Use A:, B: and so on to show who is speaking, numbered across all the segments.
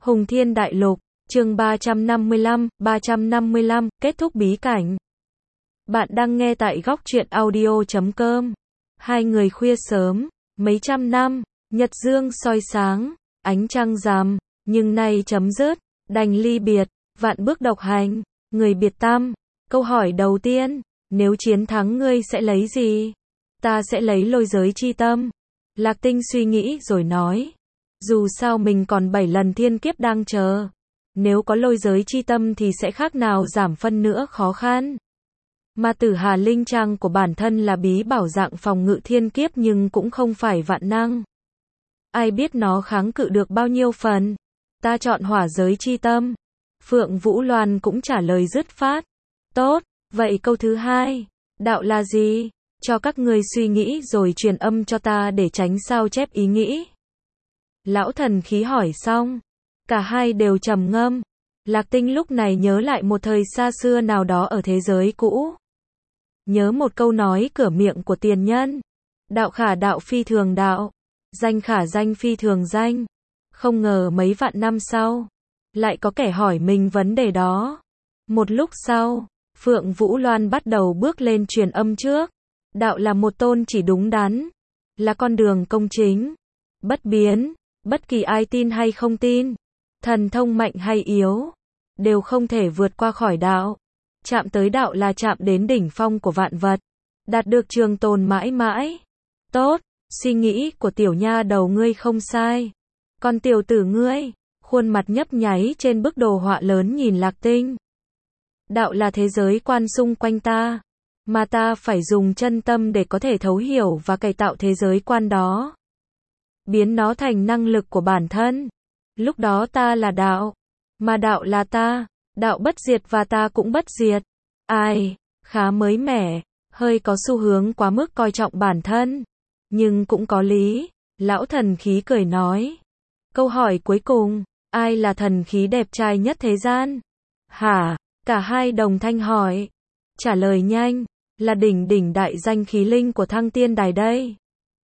A: Hùng Thiên Đại Lục, chương 355, kết thúc bí cảnh. Bạn đang nghe tại góc truyện audio.com. Hai người khuya sớm, mấy trăm năm, nhật dương soi sáng, ánh trăng rằm, nhưng nay chấm dứt, đành ly biệt, vạn bước độc hành, người biệt tâm. Câu hỏi đầu tiên, nếu chiến thắng ngươi sẽ lấy gì? Ta sẽ lấy lôi giới chi tâm. Lạc Tinh suy nghĩ rồi nói. Dù sao mình còn 7 lần thiên kiếp đang chờ. Nếu có lôi giới chi tâm thì sẽ khác nào giảm phân nữa khó khăn. Ma Tử Hà Linh Trang của bản thân là bí bảo dạng phòng ngự thiên kiếp nhưng cũng không phải vạn năng. Ai biết nó kháng cự được bao nhiêu phần? Ta chọn hỏa giới chi tâm. Phượng Vũ Loan cũng trả lời dứt phát. Tốt, vậy câu thứ hai, đạo là gì? Cho các ngươi suy nghĩ rồi truyền âm cho ta để tránh sao chép ý nghĩ. Lão thần khí hỏi xong, cả hai đều trầm ngâm. Lạc Tinh lúc này nhớ lại một thời xa xưa nào đó ở thế giới cũ. Nhớ một câu nói cửa miệng của tiền nhân. Đạo khả đạo phi thường đạo. Danh khả danh phi thường danh. Không ngờ mấy vạn năm sau, lại có kẻ hỏi mình vấn đề đó. Một lúc sau, Phượng Vũ Loan bắt đầu bước lên truyền âm trước. Đạo là một tôn chỉ đúng đắn. Là con đường công chính. Bất biến. Bất kỳ ai tin hay không tin, thần thông mạnh hay yếu, đều không thể vượt qua khỏi đạo. Chạm tới đạo là chạm đến đỉnh phong của vạn vật, đạt được trường tồn mãi mãi. Tốt, suy nghĩ của tiểu nha đầu ngươi không sai. Còn tiểu tử ngươi, khuôn mặt nhấp nháy trên bức đồ họa lớn nhìn Lạc Tinh. Đạo là thế giới quan xung quanh ta, mà ta phải dùng chân tâm để có thể thấu hiểu và cải tạo thế giới quan đó. Biến nó thành năng lực của bản thân. Lúc đó ta là đạo, mà đạo là ta, đạo bất diệt và ta cũng bất diệt. Ai, khá mới mẻ, hơi có xu hướng quá mức coi trọng bản thân. Nhưng cũng có lý, lão thần khí cười nói. Câu hỏi cuối cùng, ai là thần khí đẹp trai nhất thế gian? Hả? Cả hai đồng thanh hỏi. Trả lời nhanh, là đỉnh đại danh khí linh của Thăng Tiên Đài đây.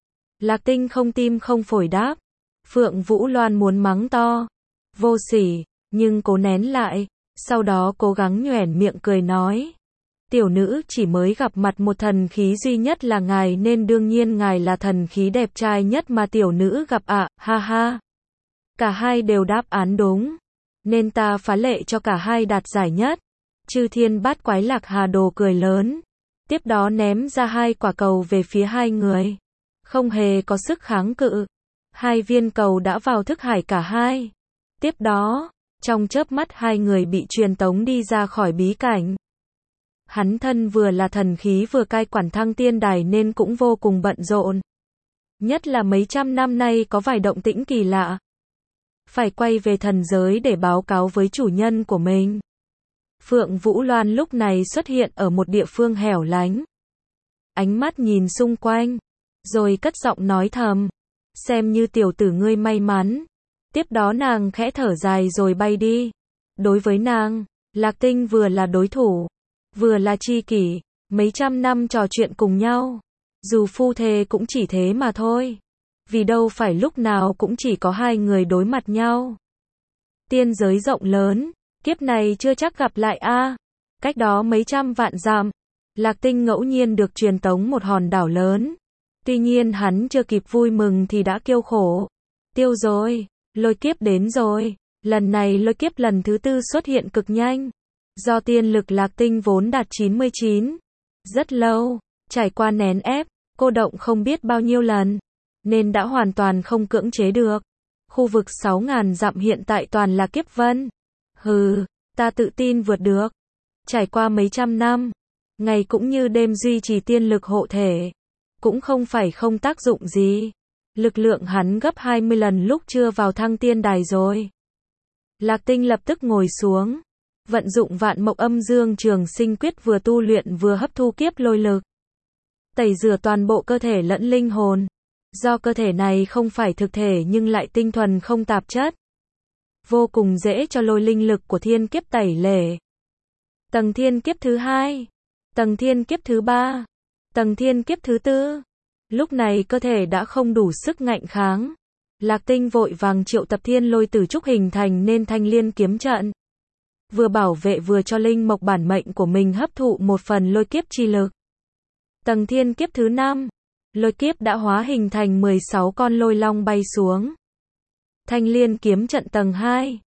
A: Lạc Tinh không tim không phổi đáp. Phượng Vũ Loan muốn mắng to, vô sỉ, nhưng cố nén lại, sau đó cố gắng nhoẻn miệng cười nói. Tiểu nữ chỉ mới gặp mặt một thần khí duy nhất là ngài nên đương nhiên ngài là thần khí đẹp trai nhất mà tiểu nữ gặp ạ, ha ha. Cả hai đều đáp án đúng, nên ta phá lệ cho cả hai đạt giải nhất. Chư Thiên Bát Quái Lạc Hà Đồ cười lớn, tiếp đó ném ra hai quả cầu về phía hai người. Không hề có sức kháng cự. Hai viên cầu đã vào thức hải cả hai. Tiếp đó, trong chớp mắt hai người bị truyền tống đi ra khỏi bí cảnh. Hắn thân vừa là thần khí vừa cai quản Thăng Tiên Đài nên cũng vô cùng bận rộn. Nhất là mấy trăm năm nay có vài động tĩnh kỳ lạ. Phải quay về thần giới để báo cáo với chủ nhân của mình. Phượng Vũ Loan lúc này xuất hiện ở một địa phương hẻo lánh. Ánh mắt nhìn xung quanh, rồi cất giọng nói thầm. Xem như tiểu tử ngươi may mắn. Tiếp đó nàng khẽ thở dài rồi bay đi. Đối với nàng, Lạc Tinh vừa là đối thủ, vừa là tri kỷ. Mấy trăm năm trò chuyện cùng nhau, dù phu thê cũng chỉ thế mà thôi. Vì đâu phải lúc nào cũng chỉ có hai người đối mặt nhau. Tiên giới rộng lớn, kiếp này chưa chắc gặp lại a. Cách đó mấy trăm vạn dặm, Lạc Tinh ngẫu nhiên được truyền tống một hòn đảo lớn. Tuy nhiên hắn chưa kịp vui mừng thì đã kêu khổ. Tiêu rồi, lôi kiếp đến rồi. Lần này lôi kiếp lần thứ tư xuất hiện cực nhanh. Do tiên lực Lạc Tinh vốn đạt 99. Rất lâu, trải qua nén ép, cô động không biết bao nhiêu lần. Nên đã hoàn toàn không cưỡng chế được. Khu vực 6.000 dặm hiện tại toàn là kiếp vân. Hừ, ta tự tin vượt được. Trải qua mấy trăm năm, ngày cũng như đêm duy trì tiên lực hộ thể. Cũng không phải không tác dụng gì. Lực lượng hắn gấp 20 lần lúc chưa vào Thăng Tiên Đài rồi. Lạc Tinh lập tức ngồi xuống. Vận dụng Vạn Mộc Âm Dương Trường Sinh Quyết vừa tu luyện vừa hấp thu kiếp lôi lực. Tẩy rửa toàn bộ cơ thể lẫn linh hồn. Do cơ thể này không phải thực thể nhưng lại tinh thuần không tạp chất. Vô cùng dễ cho lôi linh lực của thiên kiếp tẩy lể. Tầng thiên kiếp thứ hai. Tầng thiên kiếp thứ ba. Tầng thiên kiếp thứ tư. Lúc này cơ thể đã không đủ sức ngạnh kháng. Lạc Tinh vội vàng triệu tập thiên lôi tử trúc hình thành nên thanh liên kiếm trận. Vừa bảo vệ vừa cho linh mộc bản mệnh của mình hấp thụ một phần lôi kiếp chi lực. Tầng thiên kiếp thứ 5, lôi kiếp đã hóa hình thành 16 con lôi long bay xuống. Thanh liên kiếm trận tầng 2.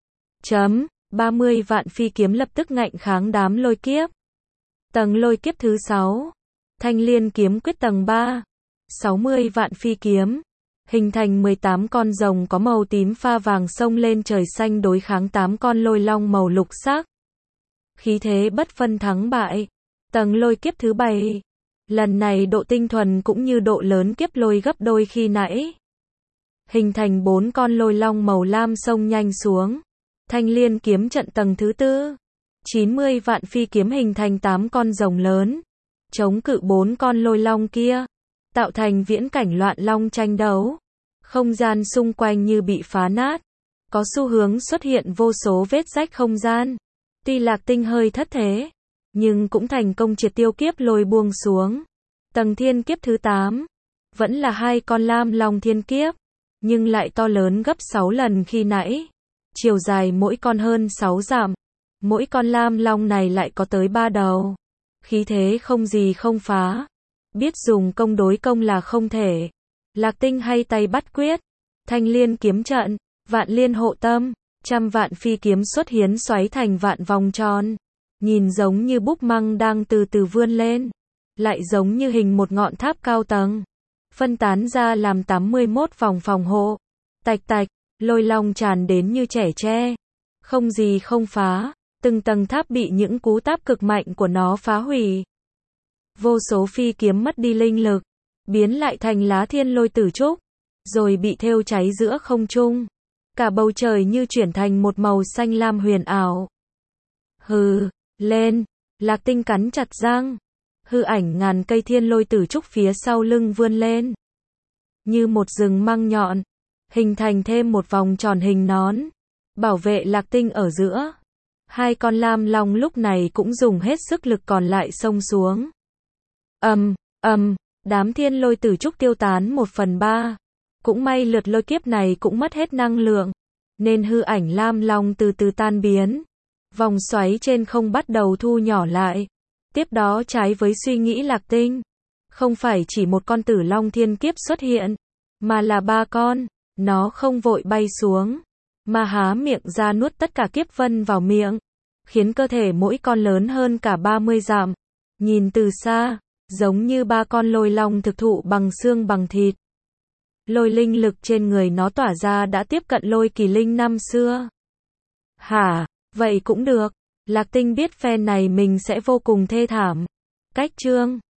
A: 30 vạn phi kiếm lập tức ngạnh kháng đám lôi kiếp. Tầng lôi kiếp thứ 6. Thanh liên kiếm quyết tầng 3. 60 vạn phi kiếm. Hình thành 18 con rồng có màu tím pha vàng xông lên trời xanh đối kháng 8 con lôi long màu lục sắc. Khí thế bất phân thắng bại. Tầng lôi kiếp thứ 7. Lần này độ tinh thuần cũng như độ lớn kiếp lôi gấp đôi khi nãy. Hình thành 4 con lôi long màu lam xông nhanh xuống. Thanh liên kiếm trận tầng thứ 4. 90 vạn phi kiếm hình thành 8 con rồng lớn. Chống cự 4 con lôi long kia. Tạo thành viễn cảnh loạn long tranh đấu. Không gian xung quanh như bị phá nát. Có xu hướng xuất hiện vô số vết rách không gian. Tuy Lạc Tinh hơi thất thế, nhưng cũng thành công triệt tiêu kiếp lôi buông xuống. Tầng thiên kiếp thứ 8. Vẫn là 2 con lam long thiên kiếp. Nhưng lại to lớn gấp 6 lần khi nãy. Chiều dài mỗi con hơn 6 dặm. Mỗi con lam long này lại có tới 3 đầu. Khí thế không gì không phá. Biết dùng công đối công là không thể. Lạc Tinh hay tay bắt quyết. Thanh liên kiếm trận, vạn liên hộ tâm, trăm vạn phi kiếm xuất hiến xoáy thành vạn vòng tròn. Nhìn giống như búp măng đang từ từ vươn lên. Lại giống như hình một ngọn tháp cao tầng. Phân tán ra làm 81 vòng phòng hộ. Tạch tạch, lôi long tràn đến như trẻ tre. Không gì không phá. Từng tầng tháp bị những cú táp cực mạnh của nó phá hủy. Vô số phi kiếm mất đi linh lực. Biến lại thành lá thiên lôi tử trúc. Rồi bị thêu cháy giữa không trung. Cả bầu trời như chuyển thành một màu xanh lam huyền ảo. Hừ, lên. Lạc Tinh cắn chặt răng. Hư ảnh ngàn cây thiên lôi tử trúc phía sau lưng vươn lên. Như một rừng măng nhọn. Hình thành thêm một vòng tròn hình nón. Bảo vệ Lạc Tinh ở giữa. 2 con lam long lúc này cũng dùng hết sức lực còn lại xông xuống. Đám thiên lôi tử trúc tiêu tán 1/3. Cũng may lượt lôi kiếp này cũng mất hết năng lượng. Nên hư ảnh lam long từ từ tan biến. Vòng xoáy trên không bắt đầu thu nhỏ lại. Tiếp đó trái với suy nghĩ Lạc Tinh. Không phải chỉ một con tử long thiên kiếp xuất hiện. Mà là 3 con. Nó không vội bay xuống. Mà há miệng ra nuốt tất cả kiếp vân vào miệng. Khiến cơ thể mỗi con lớn hơn cả 30 dặm. Nhìn từ xa, giống như 3 con lôi long thực thụ bằng xương bằng thịt. Lôi linh lực trên người nó tỏa ra đã tiếp cận lôi kỳ linh năm xưa. Hả, vậy cũng được. Lạc Tinh biết phe này mình sẽ vô cùng thê thảm. Cách chương